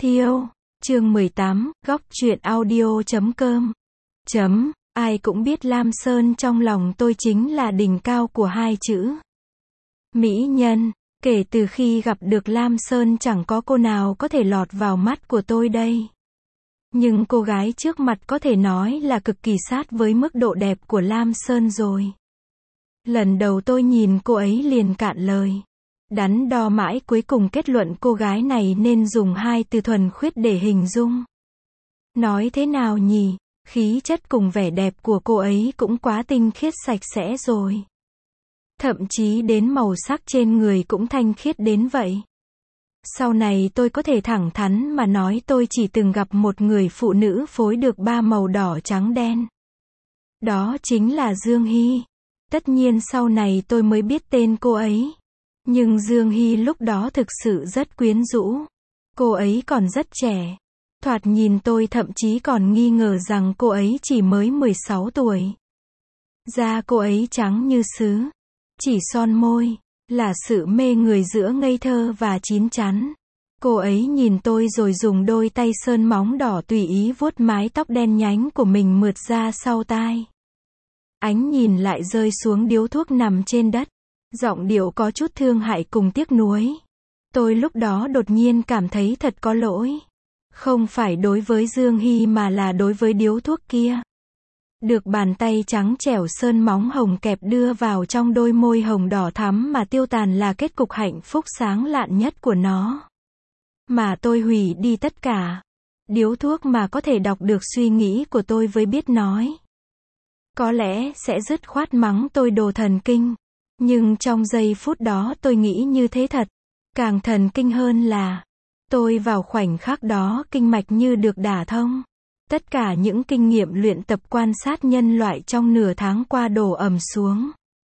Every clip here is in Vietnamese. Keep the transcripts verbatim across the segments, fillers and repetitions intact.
Thiêu, chương mười tám, góc truyện audio chấm com. Chấm, ai cũng biết Lam Sơn trong lòng tôi chính là đỉnh cao của hai chữ mỹ nhân. Kể từ khi gặp được Lam Sơn chẳng có cô nào có thể lọt vào mắt của tôi đây. Nhưng cô gái trước mặt có thể nói là cực kỳ sát với mức độ đẹp của Lam Sơn rồi. Lần đầu tôi nhìn cô ấy liền cạn lời. Đắn đo mãi cuối cùng kết luận cô gái này nên dùng hai từ thuần khiết để hình dung. Nói thế nào nhỉ? Khí chất cùng vẻ đẹp của cô ấy cũng quá tinh khiết sạch sẽ rồi. Thậm chí đến màu sắc trên người cũng thanh khiết đến vậy. Sau này tôi có thể thẳng thắn mà nói tôi chỉ từng gặp một người phụ nữ phối được ba màu đỏ trắng đen. Đó chính là Dương Hy. Tất nhiên sau này tôi mới biết tên cô ấy. Nhưng Dương Hy lúc đó thực sự rất quyến rũ. Cô ấy còn rất trẻ. Thoạt nhìn tôi thậm chí còn nghi ngờ rằng cô ấy chỉ mới mười sáu tuổi. Da cô ấy trắng như sứ. Chỉ son môi, là sự mê người giữa ngây thơ và chín chắn. Cô ấy nhìn tôi rồi dùng đôi tay sơn móng đỏ tùy ý vuốt mái tóc đen nhánh của mình mượt ra sau tai. Ánh nhìn lại rơi xuống điếu thuốc nằm trên đất. Giọng điệu có chút thương hại cùng tiếc nuối. Tôi lúc đó đột nhiên cảm thấy thật có lỗi. Không phải đối với Dương Hy mà là đối với điếu thuốc kia. Được bàn tay trắng trẻo sơn móng hồng kẹp đưa vào trong đôi môi hồng đỏ thắm mà tiêu tàn là kết cục hạnh phúc sáng lạn nhất của nó. Mà tôi hủy đi tất cả. Điếu thuốc mà có thể đọc được suy nghĩ của tôi với biết nói. Có lẽ sẽ dứt khoát mắng tôi đồ thần kinh. Nhưng trong giây phút đó tôi nghĩ như thế thật. Càng thần kinh hơn là tôi vào khoảnh khắc đó kinh mạch như được đả thông. Tất cả những kinh nghiệm luyện tập quan sát nhân loại trong nửa tháng qua đổ ầm xuống.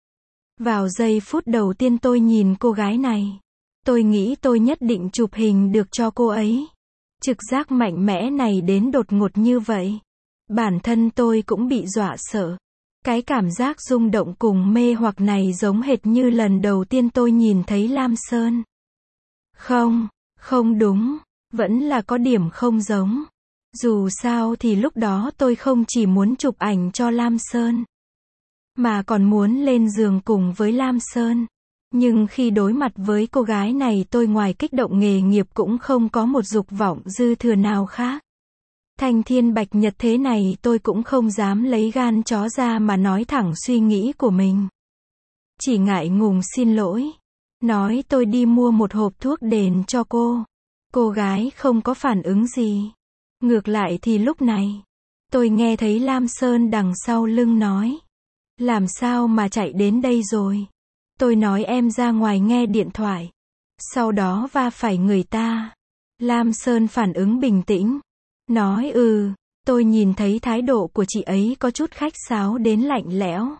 Vào giây phút đầu tiên tôi nhìn cô gái này. Tôi nghĩ tôi nhất định chụp hình được cho cô ấy. Trực giác mạnh mẽ này đến đột ngột như vậy. Bản thân tôi cũng bị dọa sợ. Cái cảm giác rung động cùng mê hoặc này giống hệt như lần đầu tiên tôi nhìn thấy Lam Sơn. Không, không đúng, vẫn là có điểm không giống. Dù sao thì lúc đó tôi không chỉ muốn chụp ảnh cho Lam Sơn, mà còn muốn lên giường cùng với Lam Sơn. Nhưng khi đối mặt với cô gái này tôi ngoài kích động nghề nghiệp cũng không có một dục vọng dư thừa nào khác. Thanh thiên bạch nhật thế này tôi cũng không dám lấy gan chó ra mà nói thẳng suy nghĩ của mình. Chỉ ngại ngùng xin lỗi. Nói tôi đi mua một hộp thuốc đền cho cô. Cô gái không có phản ứng gì. Ngược lại thì lúc này, tôi nghe thấy Lam Sơn đằng sau lưng nói. Làm sao mà chạy đến đây rồi? Tôi nói em ra ngoài nghe điện thoại. Sau đó va phải người ta. Lam Sơn phản ứng bình tĩnh. Nói ừ, tôi nhìn thấy thái độ của chị ấy có chút khách sáo đến lạnh lẽo.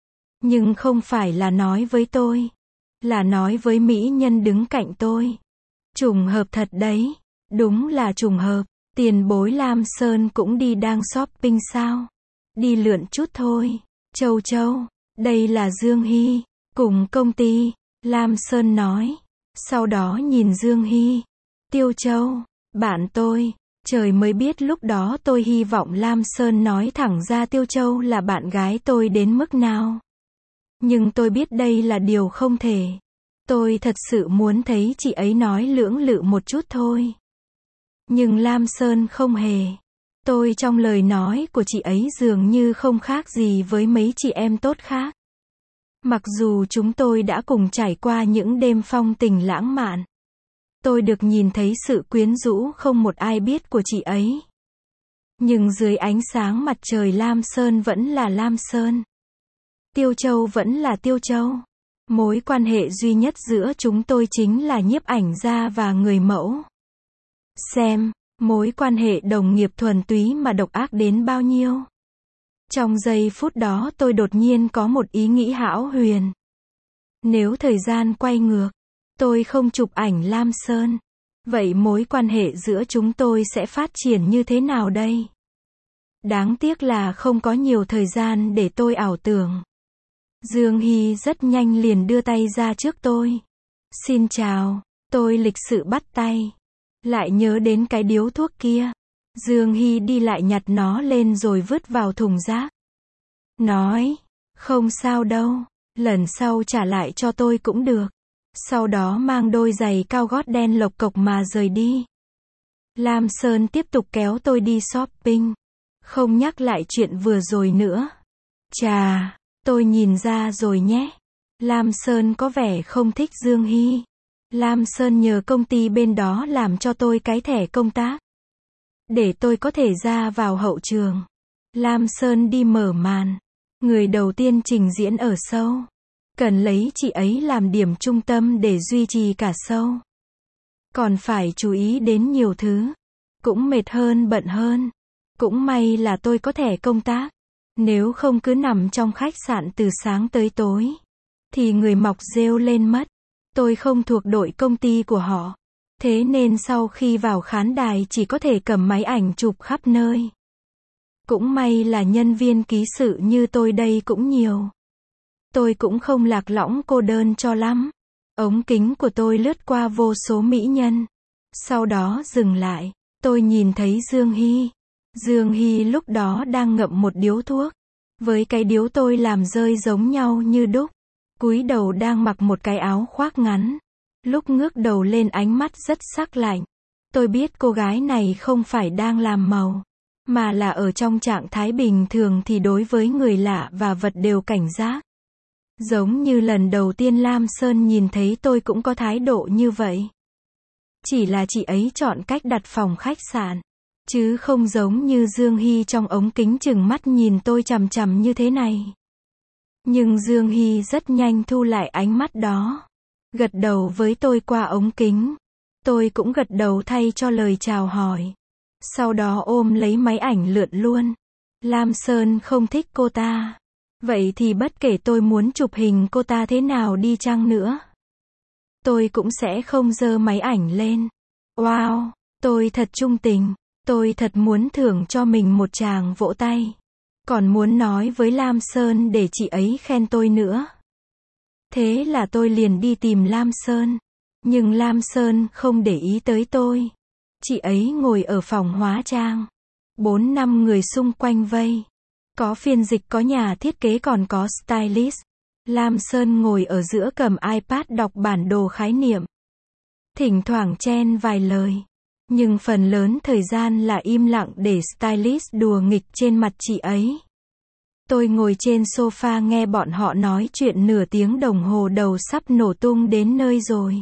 Nhưng không phải là nói với tôi. Là nói với mỹ nhân đứng cạnh tôi. Trùng hợp thật đấy. Đúng là trùng hợp. Tiền bối Lam Sơn cũng đi đang shopping sao? Đi lượn chút thôi. Châu Châu, đây là Dương Hy, cùng công ty. Lam Sơn nói. Sau đó nhìn Dương Hy. Tiêu Châu, bạn tôi. Trời mới biết lúc đó tôi hy vọng Lam Sơn nói thẳng ra Tiêu Châu là bạn gái tôi đến mức nào. Nhưng tôi biết đây là điều không thể. Tôi thật sự muốn thấy chị ấy nói lưỡng lự một chút thôi. Nhưng Lam Sơn không hề. Tôi trong lời nói của chị ấy dường như không khác gì với mấy chị em tốt khác. Mặc dù chúng tôi đã cùng trải qua những đêm phong tình lãng mạn. Tôi được nhìn thấy sự quyến rũ không một ai biết của chị ấy. Nhưng dưới ánh sáng mặt trời Lam Sơn vẫn là Lam Sơn. Tiêu Châu vẫn là Tiêu Châu. Mối quan hệ duy nhất giữa chúng tôi chính là nhiếp ảnh gia và người mẫu. Xem, mối quan hệ đồng nghiệp thuần túy mà độc ác đến bao nhiêu. Trong giây phút đó tôi đột nhiên có một ý nghĩ hão huyền. Nếu thời gian quay ngược, tôi không chụp ảnh Lam Sơn. Vậy mối quan hệ giữa chúng tôi sẽ phát triển như thế nào đây? Đáng tiếc là không có nhiều thời gian để tôi ảo tưởng. Dương Hy rất nhanh liền đưa tay ra trước tôi. Xin chào, tôi lịch sự bắt tay. Lại nhớ đến cái điếu thuốc kia. Dương Hy đi lại nhặt nó lên rồi vứt vào thùng rác. Nói, không sao đâu, lần sau trả lại cho tôi cũng được. Sau đó mang đôi giày cao gót đen lộc cộc mà rời đi. Lam Sơn tiếp tục kéo tôi đi shopping. Không nhắc lại chuyện vừa rồi nữa. Chà, tôi nhìn ra rồi nhé. Lam Sơn có vẻ không thích Dương Hy. Lam Sơn nhờ công ty bên đó làm cho tôi cái thẻ công tác. Để tôi có thể ra vào hậu trường. Lam Sơn đi mở màn. Người đầu tiên trình diễn ở show. Cần lấy chị ấy làm điểm trung tâm để duy trì cả show. Còn phải chú ý đến nhiều thứ. Cũng mệt hơn bận hơn. Cũng may là tôi có thẻ công tác. Nếu không cứ nằm trong khách sạn từ sáng tới tối. Thì người mọc rêu lên mất. Tôi không thuộc đội công ty của họ. Thế nên sau khi vào khán đài chỉ có thể cầm máy ảnh chụp khắp nơi. Cũng may là nhân viên ký sự như tôi đây cũng nhiều. Tôi cũng không lạc lõng cô đơn cho lắm. Ống kính của tôi lướt qua vô số mỹ nhân. Sau đó dừng lại. Tôi nhìn thấy Dương Hy. Dương Hy lúc đó đang ngậm một điếu thuốc. Với cái điếu tôi làm rơi giống nhau như đúc. Cúi đầu đang mặc một cái áo khoác ngắn. Lúc ngước đầu lên ánh mắt rất sắc lạnh. Tôi biết cô gái này không phải đang làm màu. Mà là ở trong trạng thái bình thường thì đối với người lạ và vật đều cảnh giác. Giống như lần đầu tiên Lam Sơn nhìn thấy tôi cũng có thái độ như vậy. Chỉ là chị ấy chọn cách đặt phòng khách sạn. Chứ không giống như Dương Hy trong ống kính chừng mắt nhìn tôi chằm chằm như thế này. Nhưng Dương Hy rất nhanh thu lại ánh mắt đó. Gật đầu với tôi qua ống kính. Tôi cũng gật đầu thay cho lời chào hỏi. Sau đó ôm lấy máy ảnh lượn luôn. Lam Sơn không thích cô ta. Vậy thì bất kể tôi muốn chụp hình cô ta thế nào đi chăng nữa. Tôi cũng sẽ không giơ máy ảnh lên. Wow, tôi thật trung tình. Tôi thật muốn thưởng cho mình một tràng vỗ tay. Còn muốn nói với Lam Sơn để chị ấy khen tôi nữa. Thế là tôi liền đi tìm Lam Sơn. Nhưng Lam Sơn không để ý tới tôi. Chị ấy ngồi ở phòng hóa trang. Bốn năm người xung quanh vây. Có phiên dịch, có nhà thiết kế, còn có stylist. Lam Sơn ngồi ở giữa cầm iPad đọc bản đồ khái niệm. Thỉnh thoảng chen vài lời. Nhưng phần lớn thời gian là im lặng để stylist đùa nghịch trên mặt chị ấy. Tôi ngồi trên sofa nghe bọn họ nói chuyện nửa tiếng đồng hồ đầu sắp nổ tung đến nơi rồi.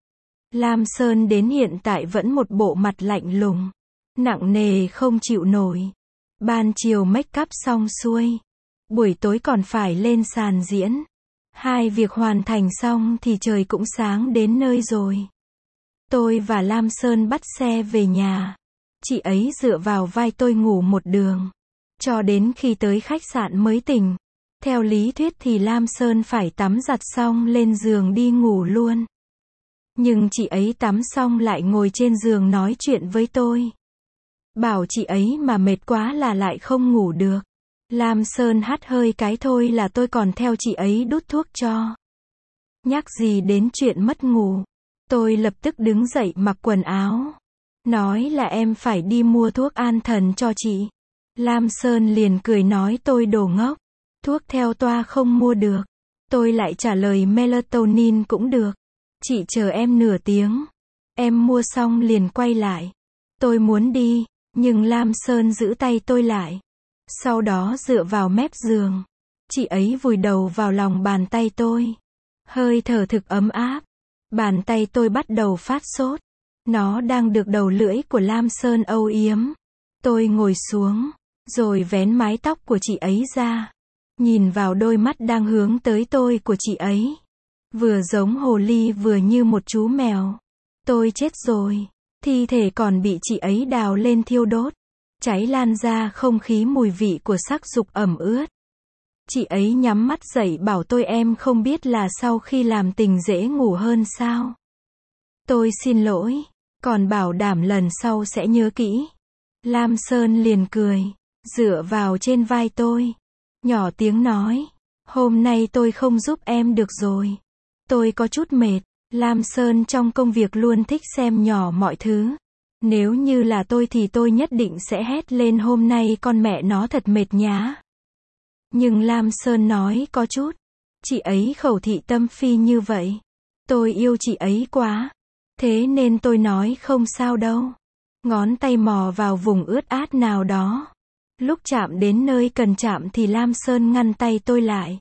Lam Sơn đến hiện tại vẫn một bộ mặt lạnh lùng. Nặng nề không chịu nổi. Ban chiều make up xong xuôi. Buổi tối còn phải lên sàn diễn. Hai việc hoàn thành xong thì trời cũng sáng đến nơi rồi. Tôi và Lam Sơn bắt xe về nhà. Chị ấy dựa vào vai tôi ngủ một đường. Cho đến khi tới khách sạn mới tỉnh. Theo lý thuyết thì Lam Sơn phải tắm giặt xong lên giường đi ngủ luôn. Nhưng chị ấy tắm xong lại ngồi trên giường nói chuyện với tôi. Bảo chị ấy mà mệt quá là lại không ngủ được. Lam Sơn hắt hơi cái thôi là tôi còn theo chị ấy đút thuốc cho. Nhắc gì đến chuyện mất ngủ. Tôi lập tức đứng dậy mặc quần áo. Nói là em phải đi mua thuốc an thần cho chị. Lam Sơn liền cười nói tôi đồ ngốc. Thuốc theo toa không mua được. Tôi lại trả lời melatonin cũng được. Chị chờ em nửa tiếng. Em mua xong liền quay lại. Tôi muốn đi, nhưng Lam Sơn giữ tay tôi lại. Sau đó dựa vào mép giường. Chị ấy vùi đầu vào lòng bàn tay tôi. Hơi thở thực ấm áp. Bàn tay tôi bắt đầu phát sốt. Nó đang được đầu lưỡi của Lam Sơn âu yếm. Tôi ngồi xuống, rồi vén mái tóc của chị ấy ra. Nhìn vào đôi mắt đang hướng tới tôi của chị ấy. Vừa giống hồ ly vừa như một chú mèo. Tôi chết rồi. Thi thể còn bị chị ấy đào lên thiêu đốt. Cháy lan ra không khí mùi vị của sắc dục ẩm ướt. Chị ấy nhắm mắt dậy bảo tôi em không biết là sau khi làm tình dễ ngủ hơn sao. Tôi xin lỗi. Còn bảo đảm lần sau sẽ nhớ kỹ. Lam Sơn liền cười. Dựa vào trên vai tôi. Nhỏ tiếng nói. Hôm nay tôi không giúp em được rồi. Tôi có chút mệt. Lam Sơn trong công việc luôn thích xem nhỏ mọi thứ. Nếu như là tôi thì tôi nhất định sẽ hét lên hôm nay con mẹ nó thật mệt nhá. Nhưng Lam Sơn nói có chút. Chị ấy khẩu thị tâm phi như vậy. Tôi yêu chị ấy quá. Thế nên tôi nói không sao đâu. Ngón tay mò vào vùng ướt át nào đó. Lúc chạm đến nơi cần chạm thì Lam Sơn ngăn tay tôi lại.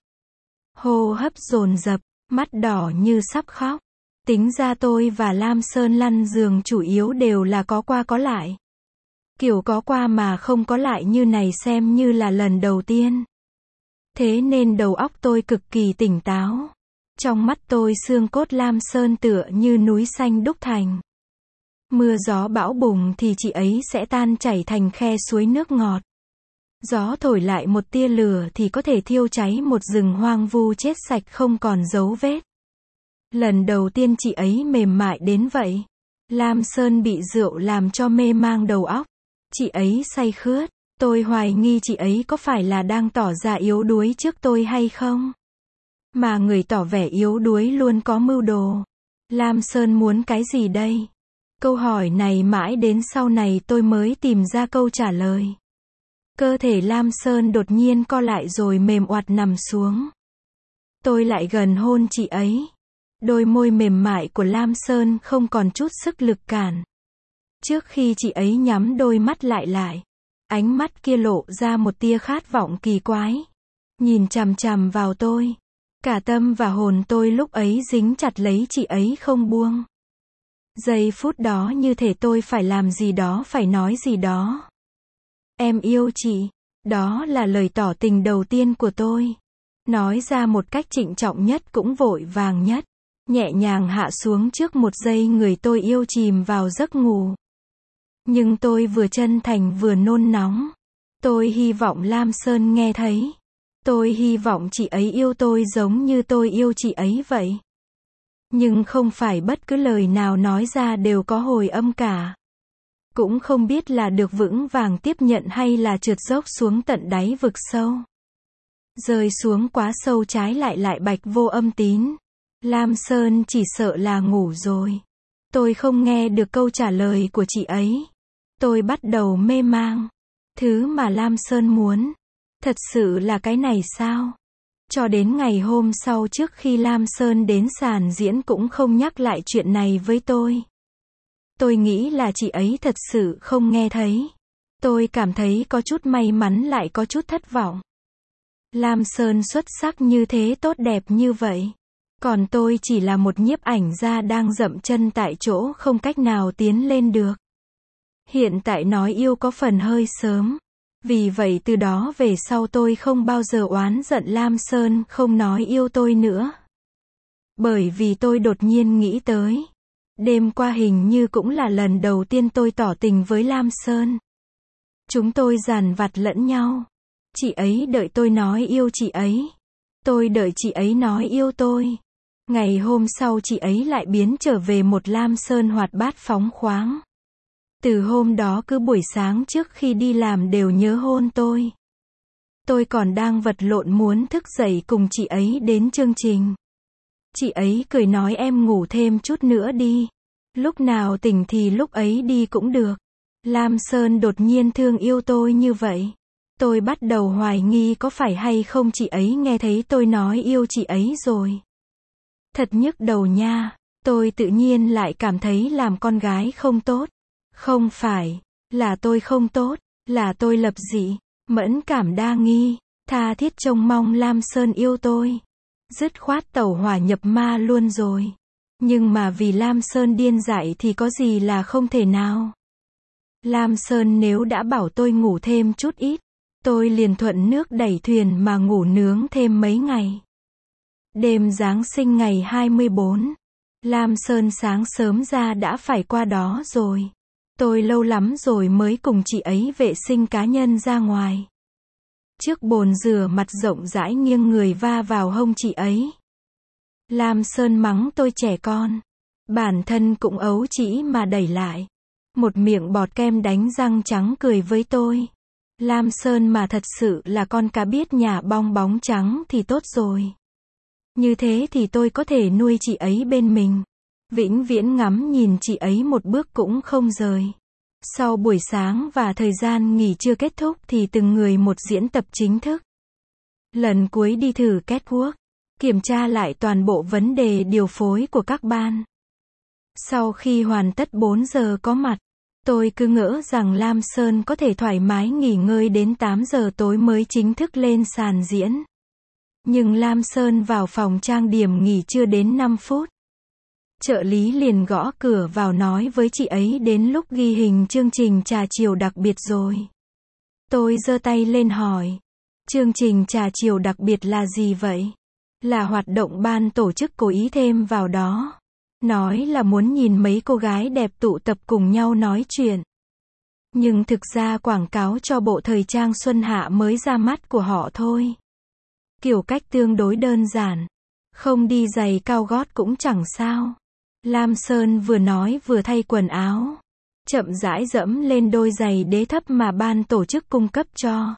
Hô hấp dồn dập, mắt đỏ như sắp khóc. Tính ra tôi và Lam Sơn lăn giường chủ yếu đều là có qua có lại. Kiểu có qua mà không có lại như này xem như là lần đầu tiên. Thế nên đầu óc tôi cực kỳ tỉnh táo. Trong mắt tôi xương cốt Lam Sơn tựa như núi xanh đúc thành. Mưa gió bão bùng thì chị ấy sẽ tan chảy thành khe suối nước ngọt. Gió thổi lại một tia lửa thì có thể thiêu cháy một rừng hoang vu chết sạch không còn dấu vết. Lần đầu tiên chị ấy mềm mại đến vậy. Lam Sơn bị rượu làm cho mê mang đầu óc. Chị ấy say khướt. Tôi hoài nghi chị ấy có phải là đang tỏ ra yếu đuối trước tôi hay không? Mà người tỏ vẻ yếu đuối luôn có mưu đồ. Lam Sơn muốn cái gì đây? Câu hỏi này mãi đến sau này tôi mới tìm ra câu trả lời. Cơ thể Lam Sơn đột nhiên co lại rồi mềm oặt nằm xuống. Tôi lại gần hôn chị ấy. Đôi môi mềm mại của Lam Sơn không còn chút sức lực cản. Trước khi chị ấy nhắm đôi mắt lại lại, ánh mắt kia lộ ra một tia khát vọng kỳ quái. Nhìn chằm chằm vào tôi. Cả tâm và hồn tôi lúc ấy dính chặt lấy chị ấy không buông. Giây phút đó như thể tôi phải làm gì đó, phải nói gì đó. Em yêu chị. Đó là lời tỏ tình đầu tiên của tôi. Nói ra một cách trịnh trọng nhất cũng vội vàng nhất. Nhẹ nhàng hạ xuống trước một giây người tôi yêu chìm vào giấc ngủ. Nhưng tôi vừa chân thành vừa nôn nóng. Tôi hy vọng Lam Sơn nghe thấy. Tôi hy vọng chị ấy yêu tôi giống như tôi yêu chị ấy vậy. Nhưng không phải bất cứ lời nào nói ra đều có hồi âm cả. Cũng không biết là được vững vàng tiếp nhận hay là trượt dốc xuống tận đáy vực sâu. Rơi xuống quá sâu trái lại lại bạch vô âm tín. Lam Sơn chỉ sợ là ngủ rồi. Tôi không nghe được câu trả lời của chị ấy. Tôi bắt đầu mê mang. Thứ mà Lam Sơn muốn. Thật sự là cái này sao? Cho đến ngày hôm sau trước khi Lam Sơn đến sàn diễn cũng không nhắc lại chuyện này với tôi. Tôi nghĩ là chị ấy thật sự không nghe thấy. Tôi cảm thấy có chút may mắn lại có chút thất vọng. Lam Sơn xuất sắc như thế, tốt đẹp như vậy. Còn tôi chỉ là một nhiếp ảnh gia đang dậm chân tại chỗ không cách nào tiến lên được. Hiện tại nói yêu có phần hơi sớm. Vì vậy từ đó về sau tôi không bao giờ oán giận Lam Sơn không nói yêu tôi nữa. Bởi vì tôi đột nhiên nghĩ tới. Đêm qua hình như cũng là lần đầu tiên tôi tỏ tình với Lam Sơn. Chúng tôi dằn vặt lẫn nhau. Chị ấy đợi tôi nói yêu chị ấy. Tôi đợi chị ấy nói yêu tôi. Ngày hôm sau chị ấy lại biến trở về một Lam Sơn hoạt bát phóng khoáng. Từ hôm đó cứ buổi sáng trước khi đi làm đều nhớ hôn tôi. Tôi còn đang vật lộn muốn thức dậy cùng chị ấy đến chương trình. Chị ấy cười nói em ngủ thêm chút nữa đi. Lúc nào tỉnh thì lúc ấy đi cũng được. Lam Sơn đột nhiên thương yêu tôi như vậy. Tôi bắt đầu hoài nghi có phải hay không chị ấy nghe thấy tôi nói yêu chị ấy rồi. Thật nhức đầu nha. Tôi tự nhiên lại cảm thấy làm con gái không tốt. Không phải là tôi không tốt, là tôi lập dị, mẫn cảm đa nghi, tha thiết trông mong Lam Sơn yêu tôi. Dứt khoát tẩu hỏa nhập ma luôn rồi. Nhưng mà vì Lam Sơn điên dại thì có gì là không thể nào. Lam Sơn nếu đã bảo tôi ngủ thêm chút ít, tôi liền thuận nước đẩy thuyền mà ngủ nướng thêm mấy ngày. Đêm Giáng sinh ngày hai mươi bốn, Lam Sơn sáng sớm ra đã phải qua đó rồi. Tôi lâu lắm rồi mới cùng chị ấy vệ sinh cá nhân ra ngoài. Chiếc bồn rửa mặt rộng rãi nghiêng người va vào hông chị ấy. Lam Sơn mắng tôi trẻ con. Bản thân cũng ấu trĩ mà đẩy lại. Một miệng bọt kem đánh răng trắng cười với tôi. Lam Sơn mà thật sự là con cá biết nhà bong bóng trắng thì tốt rồi. Như thế thì tôi có thể nuôi chị ấy bên mình. Vĩnh viễn ngắm nhìn chị ấy một bước cũng không rời. Sau buổi sáng và thời gian nghỉ trưa kết thúc thì từng người một diễn tập chính thức. Lần cuối đi thử catwalk, kiểm tra lại toàn bộ vấn đề điều phối của các ban. Sau khi hoàn tất bốn giờ có mặt, tôi cứ ngỡ rằng Lam Sơn có thể thoải mái nghỉ ngơi đến tám giờ tối mới chính thức lên sàn diễn. Nhưng Lam Sơn vào phòng trang điểm nghỉ chưa đến năm phút. Trợ lý liền gõ cửa vào nói với chị ấy đến lúc ghi hình chương trình trà chiều đặc biệt rồi. Tôi giơ tay lên hỏi. Chương trình trà chiều đặc biệt là gì vậy? Là hoạt động ban tổ chức cố ý thêm vào đó. Nói là muốn nhìn mấy cô gái đẹp tụ tập cùng nhau nói chuyện. Nhưng thực ra quảng cáo cho bộ thời trang xuân hạ mới ra mắt của họ thôi. Kiểu cách tương đối đơn giản. Không đi giày cao gót cũng chẳng sao. Lam Sơn vừa nói vừa thay quần áo. Chậm rãi dẫm lên đôi giày đế thấp mà ban tổ chức cung cấp cho.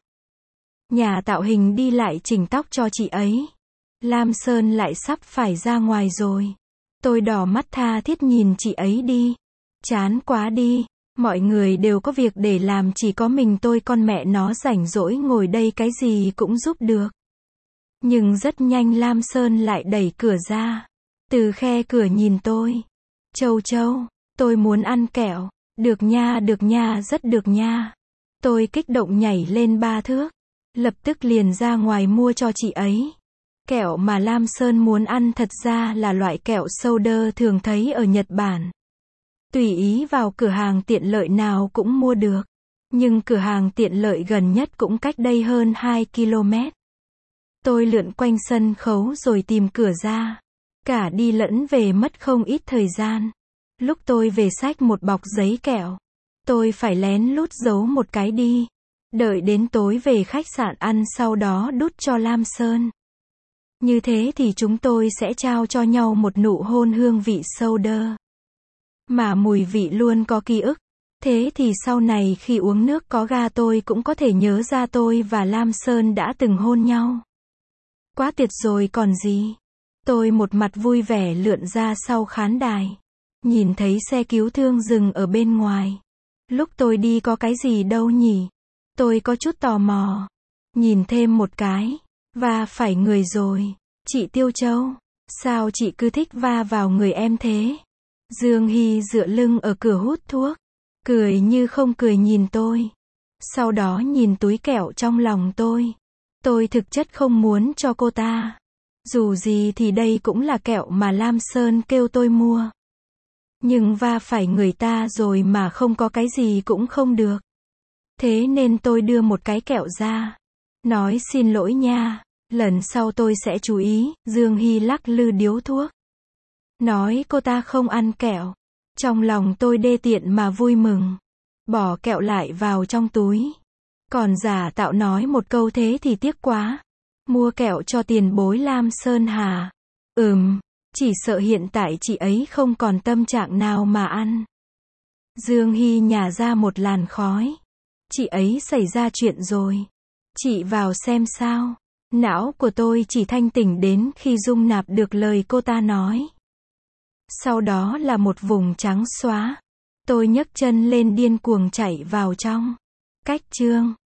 Nhà tạo hình đi lại chỉnh tóc cho chị ấy. Lam Sơn lại sắp phải ra ngoài rồi. Tôi đỏ mắt tha thiết nhìn chị ấy đi. Chán quá đi. Mọi người đều có việc để làm, chỉ có mình tôi con mẹ nó rảnh rỗi ngồi đây cái gì cũng giúp được. Nhưng rất nhanh Lam Sơn lại đẩy cửa ra. Từ khe cửa nhìn tôi. Châu Châu, tôi muốn ăn kẹo. Được nha, được nha, rất được nha. Tôi kích động nhảy lên ba thước. Lập tức liền ra ngoài mua cho chị ấy. Kẹo mà Lam Sơn muốn ăn thật ra là loại kẹo soda thường thấy ở Nhật Bản. Tùy ý vào cửa hàng tiện lợi nào cũng mua được. Nhưng cửa hàng tiện lợi gần nhất cũng cách đây hơn hai ki lô mét. Tôi lượn quanh sân khấu rồi tìm cửa ra. Cả đi lẫn về mất không ít thời gian. Lúc tôi về xách một bọc giấy kẹo. Tôi phải lén lút giấu một cái đi. Đợi đến tối về khách sạn ăn, sau đó đút cho Lam Sơn. Như thế thì chúng tôi sẽ trao cho nhau một nụ hôn hương vị soda. Mà mùi vị luôn có ký ức. Thế thì sau này khi uống nước có ga tôi cũng có thể nhớ ra tôi và Lam Sơn đã từng hôn nhau. Quá tuyệt rồi còn gì. Tôi một mặt vui vẻ lượn ra sau khán đài. Nhìn thấy xe cứu thương dừng ở bên ngoài. Lúc tôi đi có cái gì đâu nhỉ? Tôi có chút tò mò. Nhìn thêm một cái. Va phải người rồi. Chị Tiêu Châu. Sao chị cứ thích va vào người em thế? Dương Hy dựa lưng ở cửa hút thuốc. Cười như không cười nhìn tôi. Sau đó nhìn túi kẹo trong lòng tôi. Tôi thực chất không muốn cho cô ta. Dù gì thì đây cũng là kẹo mà Lam Sơn kêu tôi mua. Nhưng va phải người ta rồi mà không có cái gì cũng không được. Thế nên tôi đưa một cái kẹo ra. Nói xin lỗi nha. Lần sau tôi sẽ chú ý. Dương Hy lắc lư điếu thuốc. Nói cô ta không ăn kẹo. Trong lòng tôi đê tiện mà vui mừng. Bỏ kẹo lại vào trong túi. Còn giả tạo nói một câu thế thì tiếc quá. Mua kẹo cho tiền bối Lam Sơn hà. Ừm, chỉ sợ hiện tại chị ấy không còn tâm trạng nào mà ăn. Dương Hy nhả ra một làn khói. Chị ấy xảy ra chuyện rồi. Chị vào xem sao. Não của tôi chỉ thanh tỉnh đến khi dung nạp được lời cô ta nói. Sau đó là một vùng trắng xóa. Tôi nhấc chân lên điên cuồng chạy vào trong. Cách chương